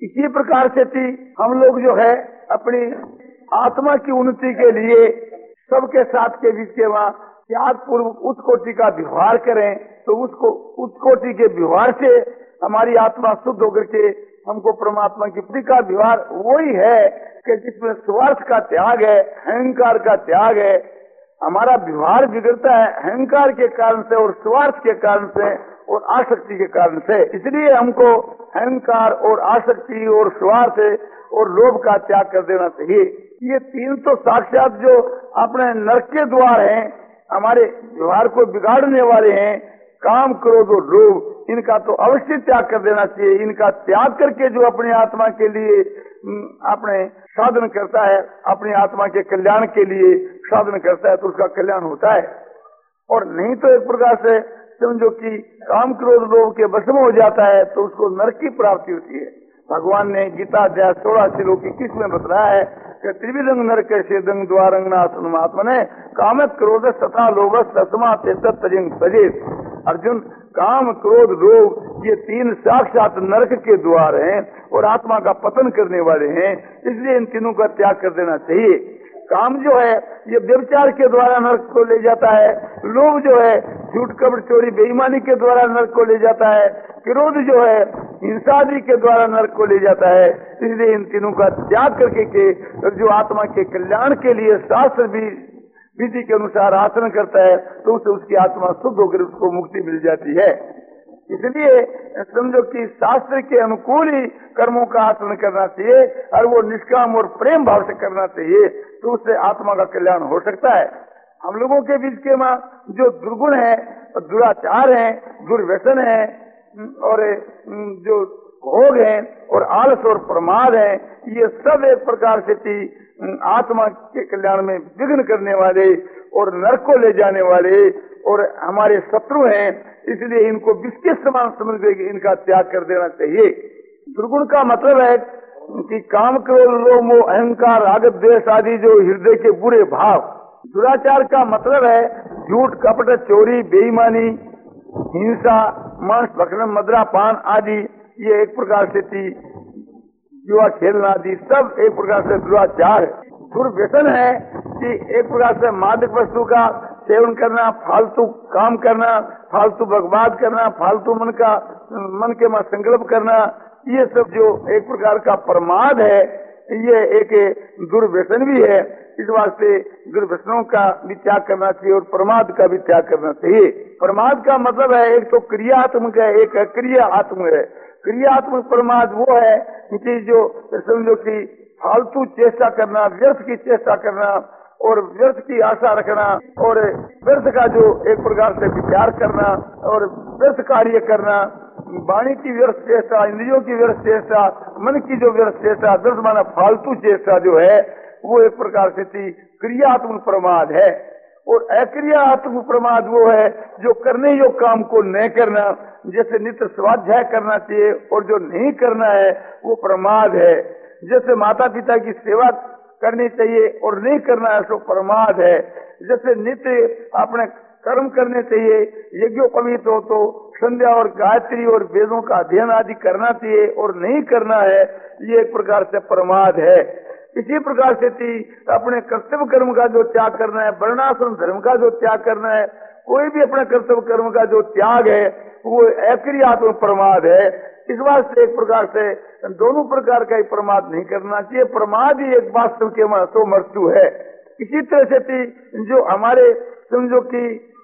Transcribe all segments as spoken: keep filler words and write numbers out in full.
इसी प्रकार से थी हम लोग जो है अपनी आत्मा की उन्नति के लिए सबके साथ के बीच के वहाँ त्याग पूर्व उस कोटि का व्यवहार करें, तो उसको उस कोटि के व्यवहार से हमारी आत्मा शुद्ध होकर के हमको परमात्मा की प्रीति का व्यवहार वही है कि जिसमें स्वार्थ का त्याग है, अहंकार का त्याग है। हमारा व्यवहार बिगड़ता है अहंकार के कारण से और स्वार्थ के कारण से और आसक्ति के कारण से। इसलिए हमको अहंकार और आसक्ति और स्वार्थ और लोभ का त्याग कर देना चाहिए। ये तीन तो साक्षात जो अपने नरक के द्वार हैं, हमारे व्यवहार को बिगाड़ने वाले हैं, काम, क्रोध और लोभ, इनका तो अवश्य त्याग कर देना चाहिए। इनका त्याग करके जो अपनी आत्मा के लिए अपने साधन करता है, अपनी आत्मा के कल्याण के लिए साधन करता है, तो उसका कल्याण होता है। और नहीं तो एक प्रकार से समझो कि काम, क्रोध, लोभ के वश में हो जाता है तो उसको नरक की प्राप्ति होती है। भगवान ने गीता अध्याय सोलह श्लोक इक्कीस में बताया है कि त्रिविधं नरक सेदं द्वारं नाशनम् आत्मने काम, क्रोध तथा लोभ तस्मात् तज्जं त्यजेत्। अर्जुन, काम, क्रोध, लोभ ये तीन साक्षात नरक के द्वार हैं और आत्मा का पतन करने वाले हैं, इसलिए इन तीनों का त्याग कर देना चाहिए। काम जो है ये व्यभिचार के द्वारा नरक को ले जाता है, लोभ जो है झूठ, कपट, चोरी, बेईमानी के द्वारा नरक को ले जाता है, क्रोध जो है हिंसा आदि के द्वारा नरक को ले जाता है। इसलिए इन तीनों का त्याग करके के जो आत्मा के कल्याण के लिए शास्त्र भी विधि के अनुसार आचरण करता है तो उसे उसकी आत्मा शुद्ध होकर उसको मुक्ति मिल जाती है। इसलिए समझो कि शास्त्र के अनुकूल ही कर्मों का आचरण करना चाहिए और वो निष्काम और प्रेम भाव से करना चाहिए, तो उससे आत्मा का कल्याण हो सकता है। हम लोगों के बीच के मां जो दुर्गुण है, दुराचार है, दुर्व्यसन है और जो भोग है और आलस और प्रमाद है, ये सब एक प्रकार से आत्मा के कल्याण में विघ्न करने वाले और नरक को ले जाने वाले और हमारे शत्रु हैं। इसलिए इनको विष के समान समझ के इनका त्याग कर देना चाहिए। दुर्गुण का मतलब है कि काम, क्रोध, लोभ, मोह, अहंकार, राग, द्वेष आदि जो हृदय के बुरे भाव। दुराचार का मतलब है झूठ, कपट, चोरी, बेईमानी, हिंसा, मांस भक्षण, मदिरा पान आदि। ये एक प्रकार से थी जुआ खेलना आदि सब एक प्रकार से दुराचार है। दुर्व्यसन है कि एक प्रकार से मादक वस्तु का सेवन करना, फालतू काम करना, फालतू बकवाद करना, फालतू मन का मन के में संकल्प करना, ये सब जो एक प्रकार का प्रमाद है, ये एक दुर्व्यसन भी है। इस वास्ते दुर्व्यसनों का भी त्याग करना चाहिए और प्रमाद का भी त्याग करना चाहिए। प्रमाद का मतलब है एक तो क्रियात्मक है, एक क्रियात्मक है। क्रियात्मक प्रमाद वो है कि जो समझो कि फालतू चेष्टा करना, व्यर्थ की चेष्टा करना और व्यर्थ की आशा रखना और व्यर्थ का जो एक प्रकार से विचार करना और व्यर्थ कार्य करना, वाणी की व्यर्थ चेष्टा, इंद्रियों की व्यर्थ चेष्टा, मन की जो व्यर्थ चेष्टा, दस माना फालतू चेष्टा जो है वो एक प्रकार से थी क्रियात्मक प्रमाद है। और अक्रियात्मक प्रमाद वो है जो करने योग्य काम को नहीं करना, जैसे नित्य स्वाध्याय करना चाहिए और जो नहीं करना है वो प्रमाद है। जैसे माता पिता की सेवा करनी चाहिए और नहीं करना है तो प्रमाद है। जैसे नित्य अपने कर्म करने चाहिए, यज्ञोपवीत हो तो संध्या और गायत्री और वेदों का अध्ययन आदि करना चाहिए और नहीं करना है, ये एक प्रकार से प्रमाद है। इसी प्रकार से थी अपने कर्तव्य कर्म का जो त्याग करना है, वर्णाश्रम धर्म का जो त्याग करना है, कोई भी अपने कर्तव्य कर्म का जो त्याग है वो अक्रियात्मक प्रमाद है। इस वास्ते एक प्रकार से दोनों प्रकार का ही प्रमाद नहीं करना चाहिए। प्रमाद ही एक वास्तव के तो मृत्यु है। इसी तरह से थी जो हमारे समझो कि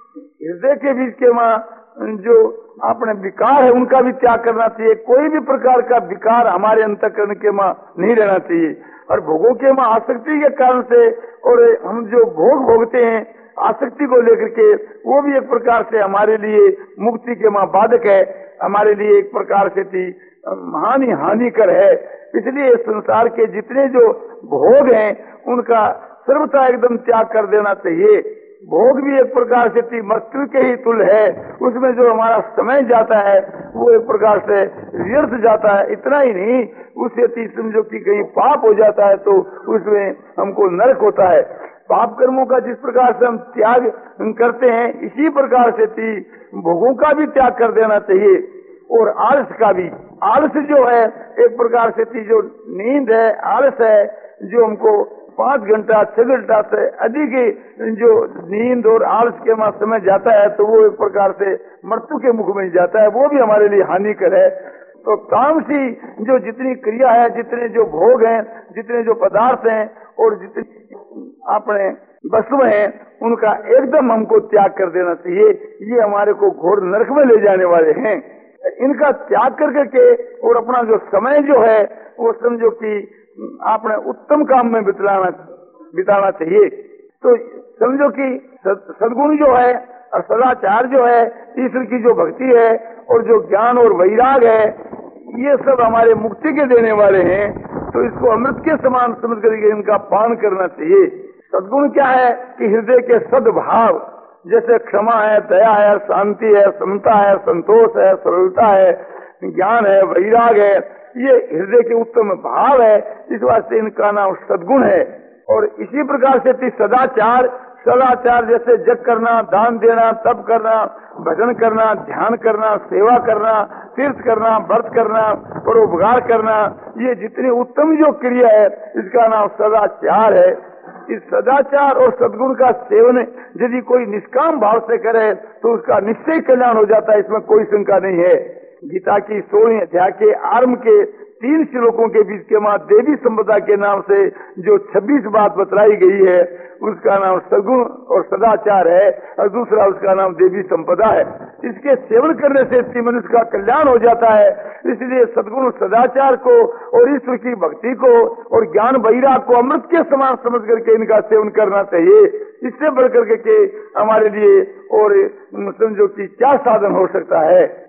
हृदय के बीच के मां जो अपने विकार है उनका भी त्याग करना चाहिए। कोई भी प्रकार का विकार हमारे अंतःकरण के मां नहीं रहना चाहिए। और भोगों के मां आसक्ति के कारण से और हम जो भोग भोगते हैं आसक्ति को लेकर के, वो भी एक प्रकार से हमारे लिए मुक्ति के मां बाधक है, हमारे लिए एक प्रकार से थी हानि हानिकर है। इसलिए संसार के जितने जो भोग हैं उनका सर्वथा एकदम त्याग कर देना चाहिए। भोग भी एक प्रकार से थी मृत्यु के ही तुल्य है, उसमें जो हमारा समय जाता है वो एक प्रकार से व्यर्थ जाता है। इतना ही नहीं, उससे थी समझो कि कहीं पाप हो जाता है तो उसमें हमको नरक होता है। पाप कर्मों का जिस प्रकार से हम त्याग करते हैं, इसी प्रकार से थी भोगों का भी त्याग कर देना चाहिए और आलस का भी। आलस जो है एक प्रकार से थी, जो नींद है, आलस है, जो हमको पांच घंटा छह घंटा से अधिक जो नींद और आलस के वहां समय जाता है, तो वो एक प्रकार से मृत्यु के मुख में जाता है, वो भी हमारे लिए हानिकर है। तो तामसी जो जितनी क्रिया है, जितने जो भोग हैं, जितने जो पदार्थ हैं और जितने अपने वस्तु हैं, उनका एकदम हमको त्याग कर देना चाहिए। ये हमारे को घोर नरक में ले जाने वाले हैं। इनका त्याग करके के और अपना जो समय जो है वो समझो कि आपने उत्तम काम में बिताना बिताना चाहिए। तो समझो कि सद्गुण जो है और सदाचार जो है, ईश्वर की जो भक्ति है और जो ज्ञान और वैराग है, ये सब हमारे मुक्ति के देने वाले हैं। तो इसको अमृत के समान समझ करके इनका पान करना चाहिए। सद्गुण क्या है कि हृदय के सद्भाव, जैसे क्षमा है, दया है, शांति है, समता है, संतोष है, सरलता है, ज्ञान है, वैराग है, ये हृदय के उत्तम भाव है। इस वास्ते इनका नाम सद्गुण है। और इसी प्रकार से सदाचार, सदाचार जैसे जग करना, दान देना, तप करना, भजन करना, ध्यान करना, सेवा करना, तीर्थ करना, व्रत करना, परोपकार करना, ये जितनी उत्तम जो क्रिया है इसका नाम सदाचार है। इस सदाचार और सद्गुण का सेवन यदि कोई निष्काम भाव से करे तो उसका निश्चय कल्याण हो जाता है, इसमें कोई शंका नहीं है। गीता की सोलहवीं अध्याय के आरंभ के तीन श्लोकों के बीच के वहां देवी संपदा के नाम से जो छब्बीस बात बतलाई गई है, उसका नाम सद्गुण और सदाचार है, और दूसरा उसका नाम देवी संपदा है। इसके सेवन करने से मनुष्य का कल्याण हो जाता है। इसलिए सद्गुण सदाचार को और ईश्वर की भक्ति को और ज्ञान वैराग को अमृत के समान समझ करके इनका सेवन करना चाहिए। इससे बढ़ करके के हमारे लिए और समझो कि क्या साधन हो सकता है।